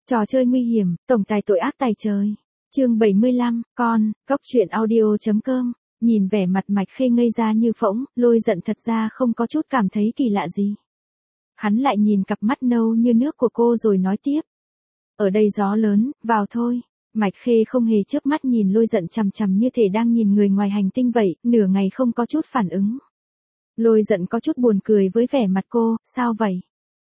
Trò chơi nguy hiểm, tổng tài tội ác tài trời. Chương 75, con, góc truyện audio.com. Nhìn vẻ mặt Mạch Khê ngây ra như phỗng, Lôi Giận thật ra không có chút cảm thấy kỳ lạ gì. Hắn lại nhìn cặp mắt nâu như nước của cô rồi nói tiếp. Ở đây gió lớn, vào thôi. Mạch Khê không hề chớp mắt nhìn Lôi Giận chằm chằm như thể đang nhìn người ngoài hành tinh vậy, nửa ngày không có chút phản ứng. Lôi Giận có chút buồn cười với vẻ mặt cô, sao vậy?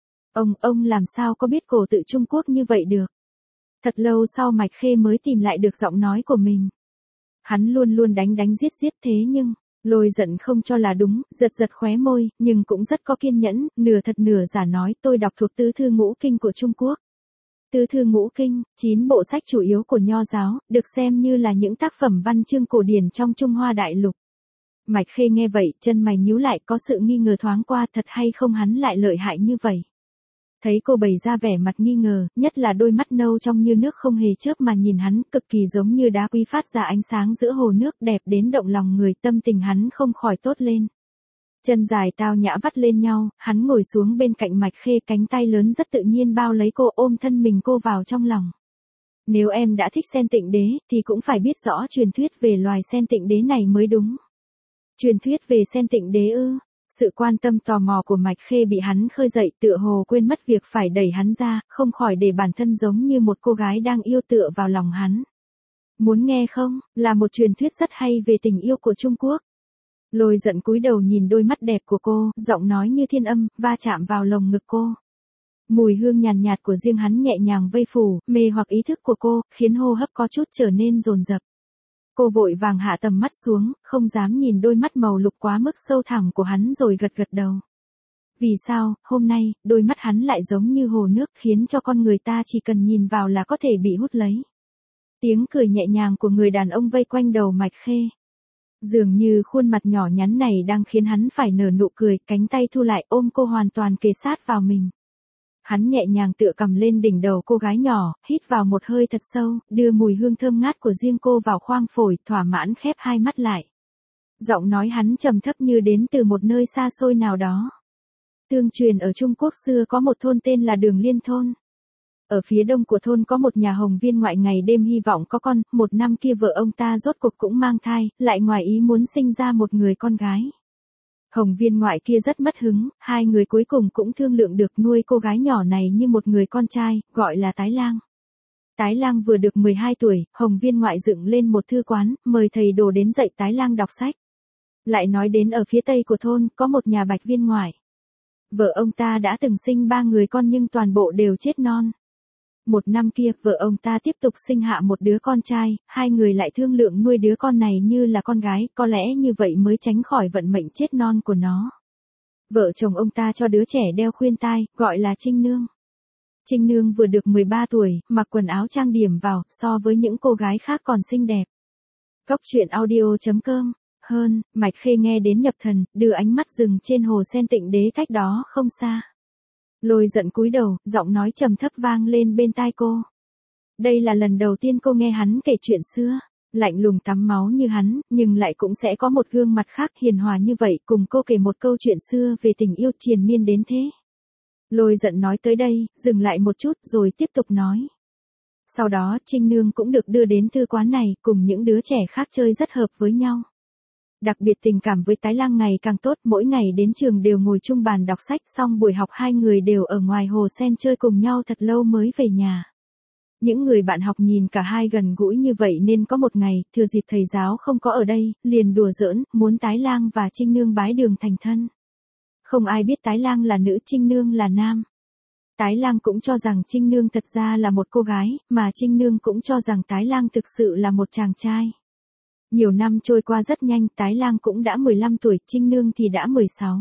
Ông làm sao có biết cổ tự Trung Quốc như vậy được? Thật lâu sau Mạch Khê mới tìm lại được giọng nói của mình. Hắn luôn luôn đánh giết thế nhưng, Lôi Giận không cho là đúng, giật khóe môi, nhưng cũng rất có kiên nhẫn, nửa thật nửa giả nói tôi đọc thuộc tứ thư ngũ kinh của Trung Quốc. Tứ thư ngũ kinh, 9 bộ sách chủ yếu của Nho giáo, được xem như là những tác phẩm văn chương cổ điển trong Trung Hoa đại lục. Mạch Khê nghe vậy, chân mày nhíu lại, có sự nghi ngờ thoáng qua, thật hay không hắn lại lợi hại như vậy. Thấy cô bày ra vẻ mặt nghi ngờ, nhất là đôi mắt nâu trong như nước không hề chớp mà nhìn hắn, cực kỳ giống như đá quý phát ra ánh sáng giữa hồ nước, đẹp đến động lòng người, tâm tình hắn không khỏi tốt lên. Chân dài tao nhã vắt lên nhau, hắn ngồi xuống bên cạnh Mạch Khê, cánh tay lớn rất tự nhiên bao lấy cô, ôm thân mình cô vào trong lòng. Nếu em đã thích sen tịnh đế, thì cũng phải biết rõ truyền thuyết về loài sen tịnh đế này mới đúng. Truyền thuyết về sen tịnh đế ư? Sự quan tâm tò mò của Mạch Khê bị hắn khơi dậy, tựa hồ quên mất việc phải đẩy hắn ra, không khỏi để bản thân giống như một cô gái đang yêu tựa vào lòng hắn. Muốn nghe không? Là một truyền thuyết rất hay về tình yêu của Trung Quốc. Lôi Giận cúi đầu nhìn đôi mắt đẹp của cô, giọng nói như thiên âm, va chạm vào lồng ngực cô. Mùi hương nhàn nhạt của riêng hắn nhẹ nhàng vây phủ, mê hoặc ý thức của cô, khiến hô hấp có chút trở nên dồn dập. Cô vội vàng hạ tầm mắt xuống, không dám nhìn đôi mắt màu lục quá mức sâu thẳm của hắn rồi gật đầu. Vì sao, hôm nay, đôi mắt hắn lại giống như hồ nước khiến cho con người ta chỉ cần nhìn vào là có thể bị hút lấy. Tiếng cười nhẹ nhàng của người đàn ông vây quanh đầu Mạch Khê. Dường như khuôn mặt nhỏ nhắn này đang khiến hắn phải nở nụ cười, cánh tay thu lại ôm cô hoàn toàn kề sát vào mình. Hắn nhẹ nhàng tựa cầm lên đỉnh đầu cô gái nhỏ, hít vào một hơi thật sâu, đưa mùi hương thơm ngát của riêng cô vào khoang phổi, thỏa mãn khép hai mắt lại. Giọng nói hắn trầm thấp như đến từ một nơi xa xôi nào đó. Tương truyền ở Trung Quốc xưa có một thôn tên là Đường Liên thôn. Ở phía đông của thôn có một nhà hồng viên ngoại ngày đêm hy vọng có con, một năm kia vợ ông ta rốt cuộc cũng mang thai, lại ngoài ý muốn sinh ra một người con gái. Hồng viên ngoại kia rất mất hứng, hai người cuối cùng cũng thương lượng được nuôi cô gái nhỏ này như một người con trai, gọi là Tái Lang. Tái Lang vừa được 12 tuổi, Hồng viên ngoại dựng lên một thư quán, mời thầy đồ đến dạy Tái Lang đọc sách. Lại nói đến ở phía tây của thôn, có một nhà bạch viên ngoại. Vợ ông ta đã từng sinh 3 người con nhưng toàn bộ đều chết non. Một năm kia, vợ ông ta tiếp tục sinh hạ một đứa con trai, hai người lại thương lượng nuôi đứa con này như là con gái, có lẽ như vậy mới tránh khỏi vận mệnh chết non của nó. Vợ chồng ông ta cho đứa trẻ đeo khuyên tai, gọi là Trinh Nương. Trinh Nương vừa được 13 tuổi, mặc quần áo trang điểm vào, so với những cô gái khác còn xinh đẹp. Góc truyện audio.com. Hơn, Mạch Khê nghe đến nhập thần, đưa ánh mắt dừng trên hồ sen tịnh đế cách đó không xa. Lôi Giận cúi đầu, giọng nói trầm thấp vang lên bên tai cô. Đây là lần đầu tiên cô nghe hắn kể chuyện xưa, lạnh lùng tắm máu như hắn, nhưng lại cũng sẽ có một gương mặt khác hiền hòa như vậy, cùng cô kể một câu chuyện xưa về tình yêu triền miên đến thế. Lôi Giận nói tới đây, dừng lại một chút rồi tiếp tục nói. Sau đó Trinh Nương cũng được đưa đến thư quán này, cùng những đứa trẻ khác chơi rất hợp với nhau. Đặc biệt tình cảm với Tái Lang ngày càng tốt, mỗi ngày đến trường đều ngồi chung bàn đọc sách, xong buổi học hai người đều ở ngoài hồ sen chơi cùng nhau thật lâu mới về nhà. Những người bạn học nhìn cả hai gần gũi như vậy nên có một ngày, thừa dịp thầy giáo không có ở đây, liền đùa giỡn, muốn Tái Lang và Trinh Nương bái đường thành thân. Không ai biết Tái Lang là nữ, Trinh Nương là nam. Tái Lang cũng cho rằng Trinh Nương thật ra là một cô gái, mà Trinh Nương cũng cho rằng Tái Lang thực sự là một chàng trai. Nhiều năm trôi qua rất nhanh, Tái Lang cũng đã 15 tuổi, Trinh Nương thì đã 16.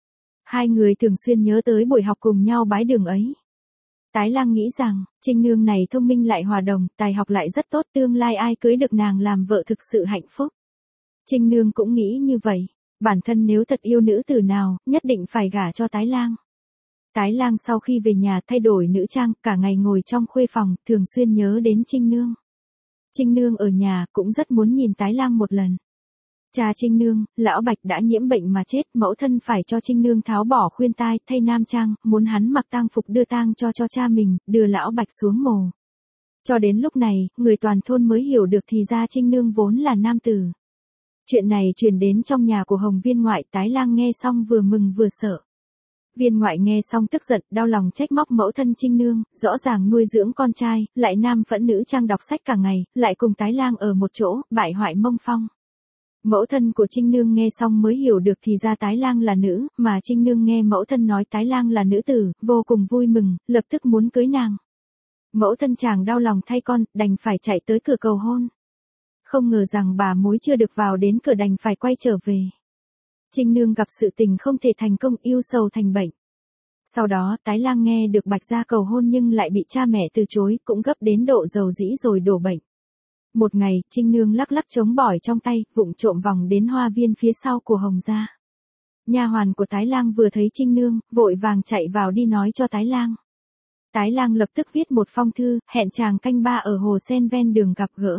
Hai người thường xuyên nhớ tới buổi học cùng nhau bái đường ấy. Tái Lang nghĩ rằng, Trinh Nương này thông minh lại hòa đồng, tài học lại rất tốt, tương lai ai cưới được nàng làm vợ thực sự hạnh phúc. Trinh Nương cũng nghĩ như vậy, bản thân nếu thật yêu nữ tử nào, nhất định phải gả cho Tái Lang. Tái Lang sau khi về nhà thay đổi nữ trang, cả ngày ngồi trong khuê phòng, thường xuyên nhớ đến Trinh Nương. Trinh Nương ở nhà cũng rất muốn nhìn Tái Lang một lần. Cha Trinh Nương, lão Bạch đã nhiễm bệnh mà chết, mẫu thân phải cho Trinh Nương tháo bỏ khuyên tai, thay nam trang, muốn hắn mặc tang phục đưa tang cho cha mình, đưa lão Bạch xuống mồ. Cho đến lúc này, người toàn thôn mới hiểu được thì ra Trinh Nương vốn là nam tử. Chuyện này truyền đến trong nhà của Hồng Viên ngoại, Tái Lang nghe xong vừa mừng vừa sợ. Viên ngoại nghe xong tức giận, đau lòng trách móc mẫu thân Trinh Nương, rõ ràng nuôi dưỡng con trai, lại nam phẫn nữ trang đọc sách cả ngày, lại cùng Tái Lang ở một chỗ, bại hoại mông phong. Mẫu thân của Trinh Nương nghe xong mới hiểu được thì ra Tái Lang là nữ, mà Trinh Nương nghe mẫu thân nói Tái Lang là nữ tử, vô cùng vui mừng, lập tức muốn cưới nàng. Mẫu thân chàng đau lòng thay con, đành phải chạy tới cửa cầu hôn. Không ngờ rằng bà mối chưa được vào đến cửa đành phải quay trở về. Trinh Nương gặp sự tình không thể thành công, yêu sầu thành bệnh. Sau đó Tái Lang nghe được Bạch gia cầu hôn nhưng lại bị cha mẹ từ chối, cũng gấp đến độ dầu dĩ rồi đổ bệnh. Một ngày, Trinh Nương lắc lắc trống bỏi trong tay, vụng trộm vòng đến hoa viên phía sau của Hồng gia. Nha hoàn của Tái Lang vừa thấy Trinh Nương, vội vàng chạy vào đi nói cho Tái Lang. Tái Lang lập tức viết một phong thư, hẹn chàng canh ba ở hồ sen ven đường gặp gỡ.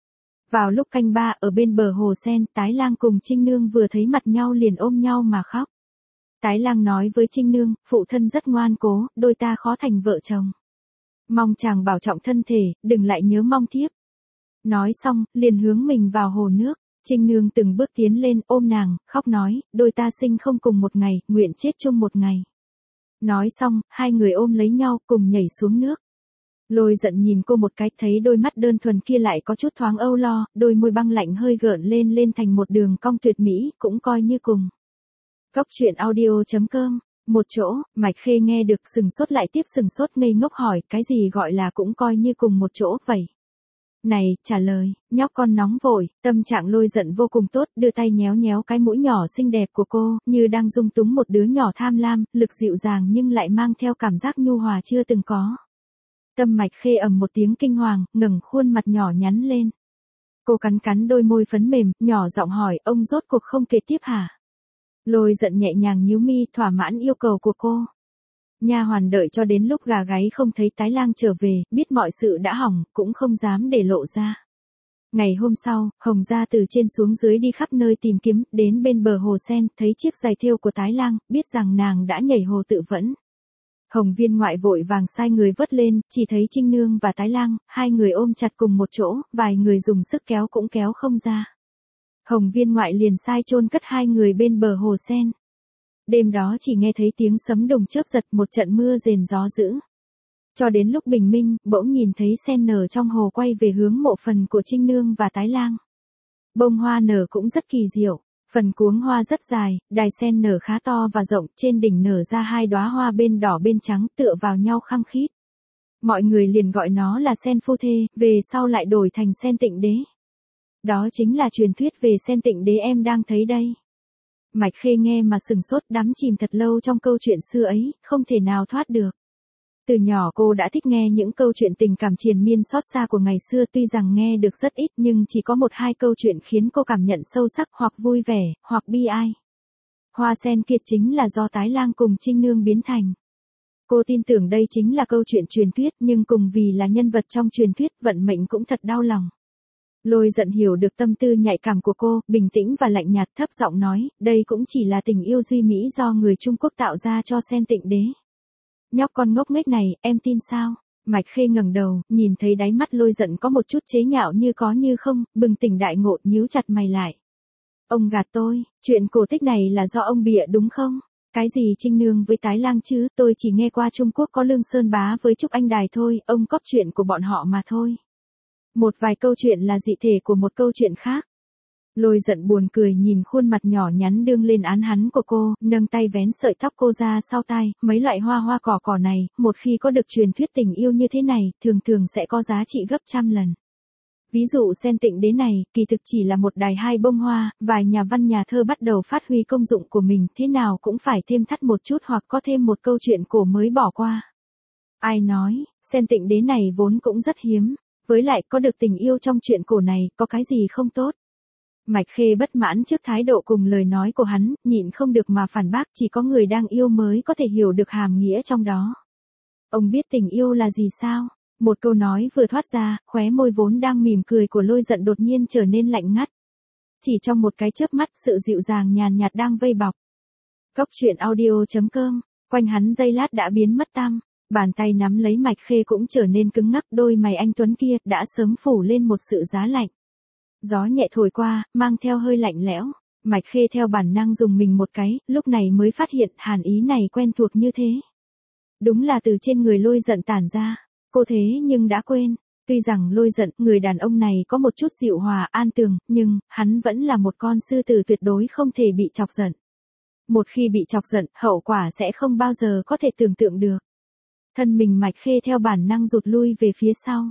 Vào lúc canh ba ở bên bờ hồ sen, Tái Lang cùng Trinh Nương vừa thấy mặt nhau liền ôm nhau mà khóc. Tái Lang nói với Trinh Nương, phụ thân rất ngoan cố, đôi ta khó thành vợ chồng. Mong chàng bảo trọng thân thể, đừng lại nhớ mong thiếp. Nói xong, liền hướng mình vào hồ nước. Trinh Nương từng bước tiến lên ôm nàng, khóc nói, đôi ta sinh không cùng một ngày, nguyện chết chung một ngày. Nói xong, hai người ôm lấy nhau cùng nhảy xuống nước. Lôi giận nhìn cô một cái, thấy đôi mắt đơn thuần kia lại có chút thoáng âu lo, đôi môi băng lạnh hơi gợn lên thành một đường cong tuyệt mỹ, cũng coi như cùng. Góc truyện audio.com. Một chỗ, Mạch Khê nghe được sừng sốt lại tiếp sừng sốt ngây ngốc hỏi, cái gì gọi là cũng coi như cùng một chỗ vậy? Này, trả lời, nhóc con nóng vội, tâm trạng Lôi giận vô cùng tốt, đưa tay nhéo nhéo cái mũi nhỏ xinh đẹp của cô, như đang dung túng một đứa nhỏ tham lam, lực dịu dàng nhưng lại mang theo cảm giác nhu hòa chưa từng có. Tâm Mạch Khê ầm một tiếng kinh hoàng, ngẩng khuôn mặt nhỏ nhắn lên. Cô cắn cắn đôi môi phấn mềm, nhỏ giọng hỏi, ông rốt cuộc không kể tiếp hả? Lôi giận nhẹ nhàng nhíu mi, thỏa mãn yêu cầu của cô. Nha hoàn đợi cho đến lúc gà gáy không thấy Tái Lang trở về, biết mọi sự đã hỏng, cũng không dám để lộ ra. Ngày hôm sau, Hồng gia từ trên xuống dưới đi khắp nơi tìm kiếm, đến bên bờ hồ sen, thấy chiếc giày thêu của Tái Lang, biết rằng nàng đã nhảy hồ tự vẫn. Hồng Viên ngoại vội vàng sai người vớt lên, chỉ thấy Trinh Nương và Tái Lang, hai người ôm chặt cùng một chỗ, vài người dùng sức kéo cũng kéo không ra. Hồng Viên ngoại liền sai chôn cất hai người bên bờ hồ sen. Đêm đó chỉ nghe thấy tiếng sấm đùng chớp giật, một trận mưa rền gió dữ. Cho đến lúc bình minh, bỗng nhìn thấy sen nở trong hồ quay về hướng mộ phần của Trinh Nương và Tái Lang. Bông hoa nở cũng rất kỳ diệu, phần cuống hoa rất dài, đài sen nở khá to và rộng, trên đỉnh nở ra hai đóa hoa bên đỏ bên trắng tựa vào nhau khăng khít. Mọi người liền gọi nó là sen phu thê, về sau lại đổi thành sen tịnh đế. Đó chính là truyền thuyết về sen tịnh đế em đang thấy đây. Mạch Khê nghe mà sừng sốt, đắm chìm thật lâu trong câu chuyện xưa ấy, không thể nào thoát được. Từ nhỏ cô đã thích nghe những câu chuyện tình cảm triền miên xót xa của ngày xưa, tuy rằng nghe được rất ít nhưng chỉ có một hai câu chuyện khiến cô cảm nhận sâu sắc, hoặc vui vẻ, hoặc bi ai. Hoa sen kiệt chính là do Tái Lang cùng Trinh Nương biến thành. Cô tin tưởng đây chính là câu chuyện truyền thuyết, nhưng cùng vì là nhân vật trong truyền thuyết, vận mệnh cũng thật đau lòng. Lôi giận hiểu được tâm tư nhạy cảm của cô, bình tĩnh và lạnh nhạt, thấp giọng nói, đây cũng chỉ là tình yêu duy mỹ do người Trung Quốc tạo ra cho sen tịnh đế. Nhóc con ngốc nghếch này, em tin sao? Mạch Khê ngẩng đầu, nhìn thấy đáy mắt Lôi giận có một chút chế nhạo như có như không, bừng tỉnh đại ngộ, nhíu chặt mày lại. Ông gạt tôi, chuyện cổ tích này là do ông bịa đúng không? Cái gì Trinh Nương với Tái Lang chứ, tôi chỉ nghe qua Trung Quốc có Lương Sơn Bá với Trúc Anh Đài thôi, ông cóp chuyện của bọn họ mà thôi. Một vài câu chuyện là dị thể của một câu chuyện khác. Lôi giận buồn cười nhìn khuôn mặt nhỏ nhắn đương lên án hắn của cô, nâng tay vén sợi tóc cô ra sau tai, mấy loại hoa cỏ này, một khi có được truyền thuyết tình yêu như thế này, thường sẽ có giá trị gấp trăm lần. Ví dụ sen tịnh đế này, kỳ thực chỉ là một đài hai bông hoa, vài nhà văn nhà thơ bắt đầu phát huy công dụng của mình, thế nào cũng phải thêm thắt một chút hoặc có thêm một câu chuyện cổ mới bỏ qua. Ai nói, sen tịnh đế này vốn cũng rất hiếm. Với lại có được tình yêu trong chuyện cổ này, có cái gì không tốt. Mạch Khê bất mãn trước thái độ cùng lời nói của hắn, nhịn không được mà phản bác, chỉ có người đang yêu mới có thể hiểu được hàm nghĩa trong đó. Ông biết tình yêu là gì sao? Một câu nói vừa thoát ra, khóe môi vốn đang mỉm cười của Lôi giận đột nhiên trở nên lạnh ngắt. Chỉ trong một cái chớp mắt sự dịu dàng nhàn nhạt đang vây bọc. Góc truyện audio.com, quanh hắn giây lát đã biến mất tăm, bàn tay nắm lấy Mạch Khê cũng trở nên cứng ngắc, đôi mày anh tuấn kia đã sớm phủ lên một sự giá lạnh. Gió nhẹ thổi qua, mang theo hơi lạnh lẽo, Mạch Khê theo bản năng dùng mình một cái, lúc này mới phát hiện hàn ý này quen thuộc như thế. Đúng là từ trên người Lôi Giận tản ra, cô thế nhưng đã quên. Tuy rằng Lôi Giận, người đàn ông này có một chút dịu hòa an tường, nhưng, hắn vẫn là một con sư tử tuyệt đối không thể bị chọc giận. Một khi bị chọc giận, hậu quả sẽ không bao giờ có thể tưởng tượng được. Thân mình Mạch Khê theo bản năng rụt lui về phía sau.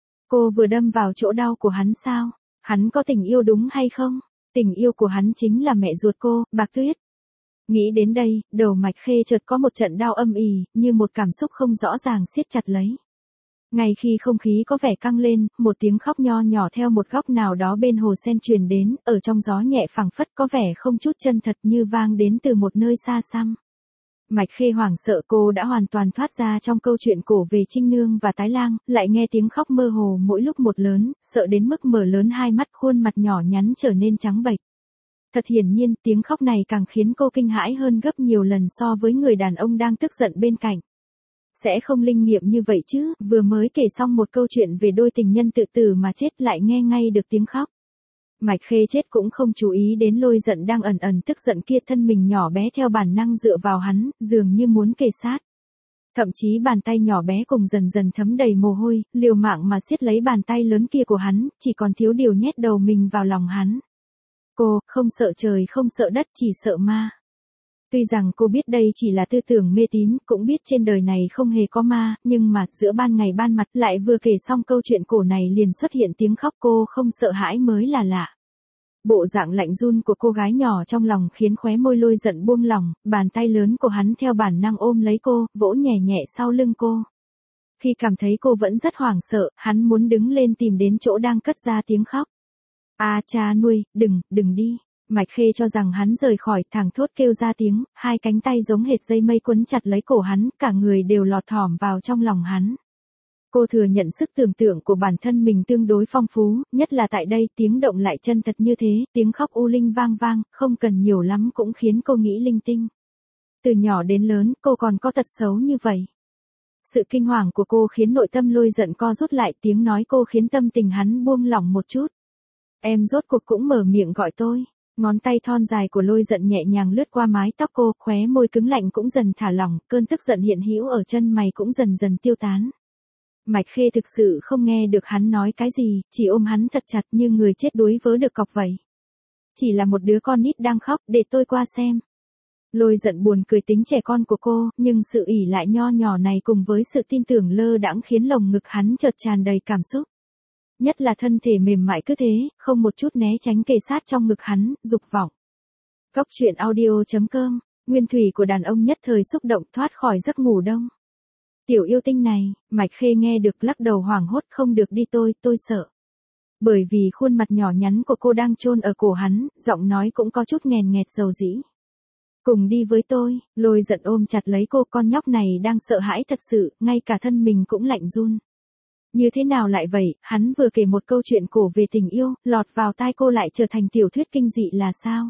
Cô vừa đâm vào chỗ đau của hắn sao? Hắn có tình yêu đúng hay không? Tình yêu của hắn chính là mẹ ruột cô, Bạc Tuyết. Nghĩ đến đây, đầu Mạch Khê chợt có một trận đau âm ỉ, như một cảm xúc không rõ ràng siết chặt lấy. Ngay khi không khí có vẻ căng lên, một tiếng khóc nho nhỏ theo một góc nào đó bên hồ sen truyền đến, ở trong gió nhẹ phảng phất có vẻ không chút chân thật như vang đến từ một nơi xa xăm. Mạch Khê hoảng sợ, cô đã hoàn toàn thoát ra trong câu chuyện cổ về Trinh Nương và Tái Lang, lại nghe tiếng khóc mơ hồ mỗi lúc một lớn, sợ đến mức mở lớn hai mắt, khuôn mặt nhỏ nhắn trở nên trắng bệch. Thật hiển nhiên, tiếng khóc này càng khiến cô kinh hãi hơn gấp nhiều lần so với người đàn ông đang tức giận bên cạnh. Sẽ không linh nghiệm như vậy chứ, vừa mới kể xong một câu chuyện về đôi tình nhân tự tử mà chết lại nghe ngay được tiếng khóc. Mạch Khê chết cũng không chú ý đến Lôi Giận đang ẩn ẩn tức giận kia, thân mình nhỏ bé theo bản năng dựa vào hắn, dường như muốn kề sát. Thậm chí bàn tay nhỏ bé cùng dần dần thấm đầy mồ hôi, liều mạng mà siết lấy bàn tay lớn kia của hắn, chỉ còn thiếu điều nhét đầu mình vào lòng hắn. Cô, không sợ trời không sợ đất, chỉ sợ ma. Tuy rằng cô biết đây chỉ là tư tưởng mê tín, cũng biết trên đời này không hề có ma, nhưng mà giữa ban ngày ban mặt lại vừa kể xong câu chuyện cổ này liền xuất hiện tiếng khóc, cô không sợ hãi mới là lạ. Bộ dạng lạnh run của cô gái nhỏ trong lòng khiến khóe môi Lôi Giận buông lỏng, bàn tay lớn của hắn theo bản năng ôm lấy cô, vỗ nhẹ nhẹ sau lưng cô. Khi cảm thấy cô vẫn rất hoảng sợ, hắn muốn đứng lên tìm đến chỗ đang cất ra tiếng khóc. À cha nuôi, đừng đi. Mạch Khê cho rằng hắn rời khỏi, thẳng thốt kêu ra tiếng, hai cánh tay giống hệt dây mây quấn chặt lấy cổ hắn, cả người đều lọt thỏm vào trong lòng hắn. Cô thừa nhận sức tưởng tượng của bản thân mình tương đối phong phú, nhất là tại đây tiếng động lại chân thật như thế, tiếng khóc u linh vang vang, không cần nhiều lắm cũng khiến cô nghĩ linh tinh. Từ nhỏ đến lớn, cô còn có tật xấu như vậy. Sự kinh hoàng của cô khiến nội tâm Lôi Giận co rút lại, tiếng nói cô khiến tâm tình hắn buông lỏng một chút. Em rốt cuộc cũng mở miệng gọi tôi. Ngón tay thon dài của Lôi Giận nhẹ nhàng lướt qua mái tóc cô, khóe môi cứng lạnh cũng dần thả lỏng, cơn tức giận hiện hữu ở chân mày cũng dần dần tiêu tán. Mạch Khê thực sự không nghe được hắn nói cái gì, chỉ ôm hắn thật chặt như người chết đuối vớ được cọc vậy. Chỉ là một đứa con nít đang khóc, để tôi qua xem. Lôi Giận buồn cười tính trẻ con của cô, nhưng sự ỷ lại nho nhỏ này cùng với sự tin tưởng lơ đãng khiến lồng ngực hắn chợt tràn đầy cảm xúc. Nhất là thân thể mềm mại cứ thế, không một chút né tránh kề sát trong ngực hắn, dục vọng. Góc truyện audio.com, nguyên thủy của đàn ông nhất thời xúc động thoát khỏi giấc ngủ đông. Tiểu yêu tinh này, Mạch Khê nghe được lắc đầu hoảng hốt, không được đi tôi sợ. Bởi vì khuôn mặt nhỏ nhắn của cô đang chôn ở cổ hắn, giọng nói cũng có chút nghèn nghẹt dầu dĩ. Cùng đi với tôi, Lôi Giận ôm chặt lấy cô, con nhóc này đang sợ hãi thật sự, ngay cả thân mình cũng lạnh run. Như thế nào lại vậy, hắn vừa kể một câu chuyện cổ về tình yêu, lọt vào tai cô lại trở thành tiểu thuyết kinh dị là sao?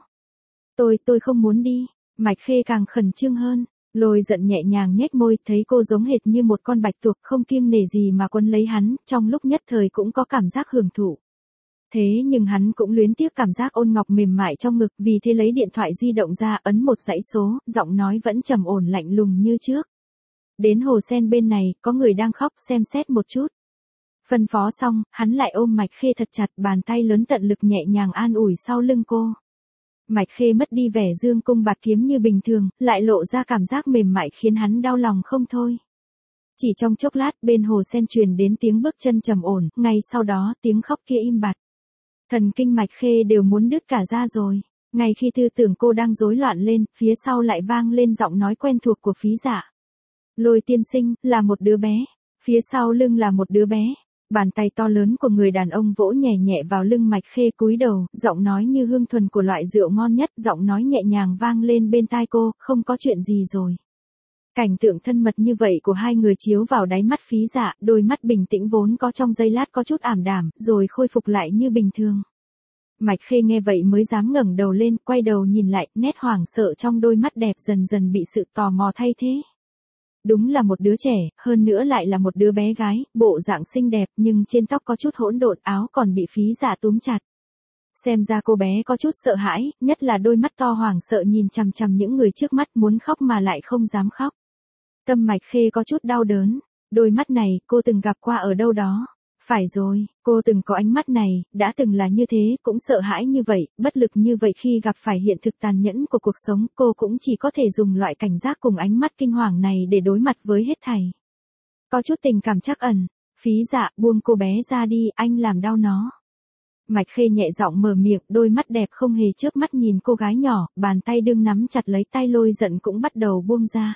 Tôi không muốn đi. Mạch Khê càng khẩn trương hơn. Lôi Giận nhẹ nhàng nhếch môi, thấy cô giống hệt như một con bạch tuộc không kiêng nể gì mà quấn lấy hắn, trong lúc nhất thời cũng có cảm giác hưởng thụ. Thế nhưng hắn cũng luyến tiếc cảm giác ôn ngọc mềm mại trong ngực, vì thế lấy điện thoại di động ra, ấn một dãy số, giọng nói vẫn trầm ổn lạnh lùng như trước. Đến hồ sen bên này, có người đang khóc, xem xét một chút. Phân phó xong, hắn lại ôm Mạch Khê thật chặt, bàn tay lớn tận lực nhẹ nhàng an ủi sau lưng cô. Mạch Khê mất đi vẻ dương cung bạt kiếm như bình thường, lại lộ ra cảm giác mềm mại khiến hắn đau lòng không thôi. Chỉ trong chốc lát, bên hồ sen truyền đến tiếng bước chân trầm ổn, ngay sau đó tiếng khóc kia im bặt. Thần kinh Mạch Khê đều muốn đứt cả ra rồi. Ngay khi tư tưởng cô đang rối loạn lên, phía sau lại vang lên giọng nói quen thuộc của Phí Dạ. Lôi tiên sinh, là một đứa bé. Phía sau lưng là một đứa bé. Bàn tay to lớn của người đàn ông vỗ nhẹ nhẹ vào lưng Mạch Khê, cúi đầu, giọng nói như hương thuần của loại rượu ngon nhất, giọng nói nhẹ nhàng vang lên bên tai cô, không có chuyện gì rồi. Cảnh tượng thân mật như vậy của hai người chiếu vào đáy mắt Phí Dạ, đôi mắt bình tĩnh vốn có trong giây lát có chút ảm đạm, rồi khôi phục lại như bình thường. Mạch Khê nghe vậy mới dám ngẩng đầu lên, quay đầu nhìn lại, nét hoảng sợ trong đôi mắt đẹp dần dần bị sự tò mò thay thế. Đúng là một đứa trẻ, hơn nữa lại là một đứa bé gái, bộ dạng xinh đẹp nhưng trên tóc có chút hỗn độn, áo còn bị Phí Dạ túm chặt. Xem ra cô bé có chút sợ hãi, nhất là đôi mắt to hoảng sợ nhìn chằm chằm những người trước mắt, muốn khóc mà lại không dám khóc. Tâm Mạch Khê có chút đau đớn, đôi mắt này cô từng gặp qua ở đâu đó. Phải rồi, cô từng có ánh mắt này, đã từng là như thế, cũng sợ hãi như vậy, bất lực như vậy khi gặp phải hiện thực tàn nhẫn của cuộc sống, cô cũng chỉ có thể dùng loại cảnh giác cùng ánh mắt kinh hoàng này để đối mặt với hết thảy. Có chút tình cảm trắc ẩn, Phí Dạ, buông cô bé ra đi, anh làm đau nó. Mạch Khê nhẹ giọng mở miệng, đôi mắt đẹp không hề chớp mắt nhìn cô gái nhỏ, bàn tay đương nắm chặt lấy tay Lôi Giận cũng bắt đầu buông ra.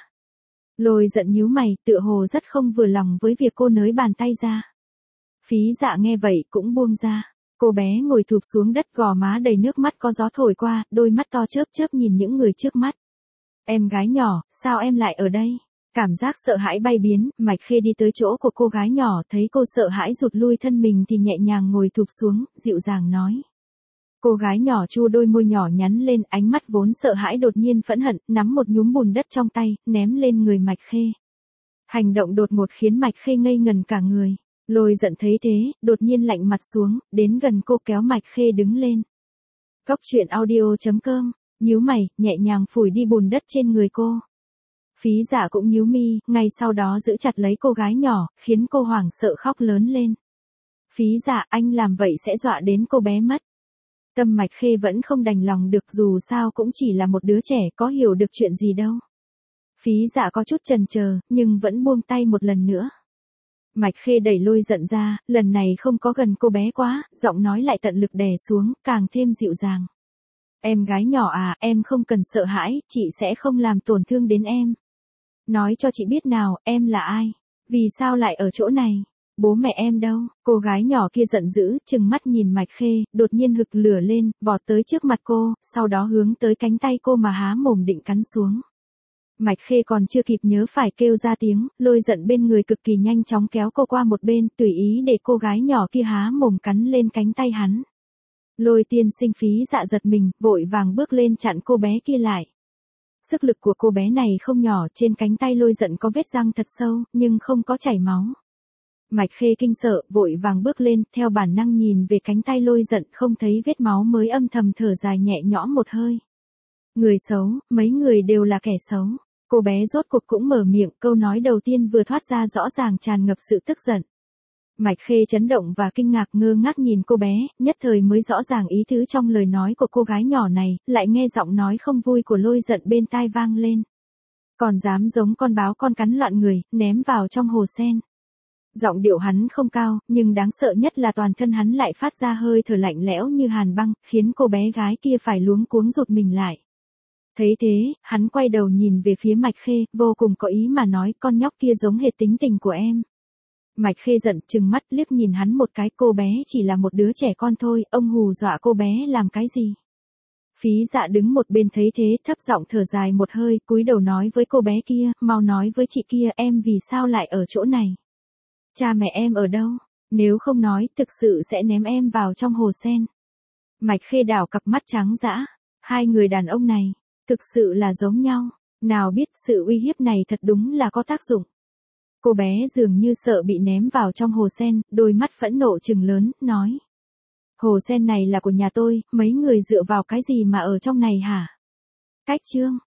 Lôi Giận nhíu mày, tựa hồ rất không vừa lòng với việc cô nới bàn tay ra. Phí Dạ nghe vậy cũng buông ra. Cô bé ngồi thụp xuống đất, gò má đầy nước mắt có gió thổi qua, đôi mắt to chớp chớp nhìn những người trước mắt. Em gái nhỏ, sao em lại ở đây? Cảm giác sợ hãi bay biến, Mạch Khê đi tới chỗ của cô gái nhỏ, thấy cô sợ hãi rụt lui thân mình thì nhẹ nhàng ngồi thụp xuống, dịu dàng nói. Cô gái nhỏ chu đôi môi nhỏ nhắn lên, ánh mắt vốn sợ hãi đột nhiên phẫn hận, nắm một nhúm bùn đất trong tay, ném lên người Mạch Khê. Hành động đột ngột khiến Mạch Khê ngây ngần cả người. Lôi Giận thấy thế, đột nhiên lạnh mặt xuống, đến gần cô kéo Mạch Khê đứng lên. Cốc truyện audio.com, nhíu mày, nhẹ nhàng phủi đi bùn đất trên người cô. Phí Dạ cũng nhíu mi, ngay sau đó giữ chặt lấy cô gái nhỏ, khiến cô hoảng sợ khóc lớn lên. Phí Dạ, anh làm vậy sẽ dọa đến cô bé mất. Tâm Mạch Khê vẫn không đành lòng được, dù sao cũng chỉ là một đứa trẻ, có hiểu được chuyện gì đâu. Phí Dạ có chút chần chờ, nhưng vẫn buông tay một lần nữa. Mạch Khê đẩy Lôi Giận ra, lần này không có gần cô bé quá, giọng nói lại tận lực đè xuống, càng thêm dịu dàng. Em gái nhỏ à, em không cần sợ hãi, chị sẽ không làm tổn thương đến em. Nói cho chị biết nào, em là ai? Vì sao lại ở chỗ này? Bố mẹ em đâu? Cô gái nhỏ kia giận dữ, trừng mắt nhìn Mạch Khê, đột nhiên hực lửa lên, vọt tới trước mặt cô, sau đó hướng tới cánh tay cô mà há mồm định cắn xuống. Mạch Khê còn chưa kịp nhớ phải kêu ra tiếng, Lôi Giận bên người cực kỳ nhanh chóng kéo cô qua một bên, tùy ý để cô gái nhỏ kia há mồm cắn lên cánh tay hắn. Lôi tiên sinh Phí Dạ giật mình, vội vàng bước lên chặn cô bé kia lại. Sức lực của cô bé này không nhỏ, trên cánh tay Lôi Giận có vết răng thật sâu, nhưng không có chảy máu. Mạch Khê kinh sợ, vội vàng bước lên, theo bản năng nhìn về cánh tay Lôi Giận, không thấy vết máu mới âm thầm thở dài nhẹ nhõm một hơi. Người xấu, mấy người đều là kẻ xấu. Cô bé rốt cuộc cũng mở miệng, câu nói đầu tiên vừa thoát ra rõ ràng tràn ngập sự tức giận. Mạch Khê chấn động và kinh ngạc ngơ ngác nhìn cô bé, nhất thời mới rõ ràng ý tứ trong lời nói của cô gái nhỏ này, lại nghe giọng nói không vui của Lôi Giận bên tai vang lên. Còn dám giống con báo con cắn loạn người, ném vào trong hồ sen. Giọng điệu hắn không cao, nhưng đáng sợ nhất là toàn thân hắn lại phát ra hơi thở lạnh lẽo như hàn băng, khiến cô bé gái kia phải luống cuống rụt mình lại. Thấy thế, hắn quay đầu nhìn về phía Mạch Khê, vô cùng có ý mà nói, con nhóc kia giống hệt tính tình của em. Mạch Khê giận trừng mắt liếc nhìn hắn một cái, cô bé chỉ là một đứa trẻ con thôi, ông hù dọa cô bé làm cái gì. Phí Dạ đứng một bên thấy thế, thấp giọng thở dài một hơi, cúi đầu nói với cô bé kia, mau nói với chị kia, em vì sao lại ở chỗ này. Cha mẹ em ở đâu, nếu không nói, thực sự sẽ ném em vào trong hồ sen. Mạch Khê đảo cặp mắt trắng dã, hai người đàn ông này, thực sự là giống nhau, nào biết sự uy hiếp này thật đúng là có tác dụng. Cô bé dường như sợ bị ném vào trong hồ sen, đôi mắt phẫn nộ trừng lớn, nói. Hồ sen này là của nhà tôi, mấy người dựa vào cái gì mà ở trong này hả? Cách chương.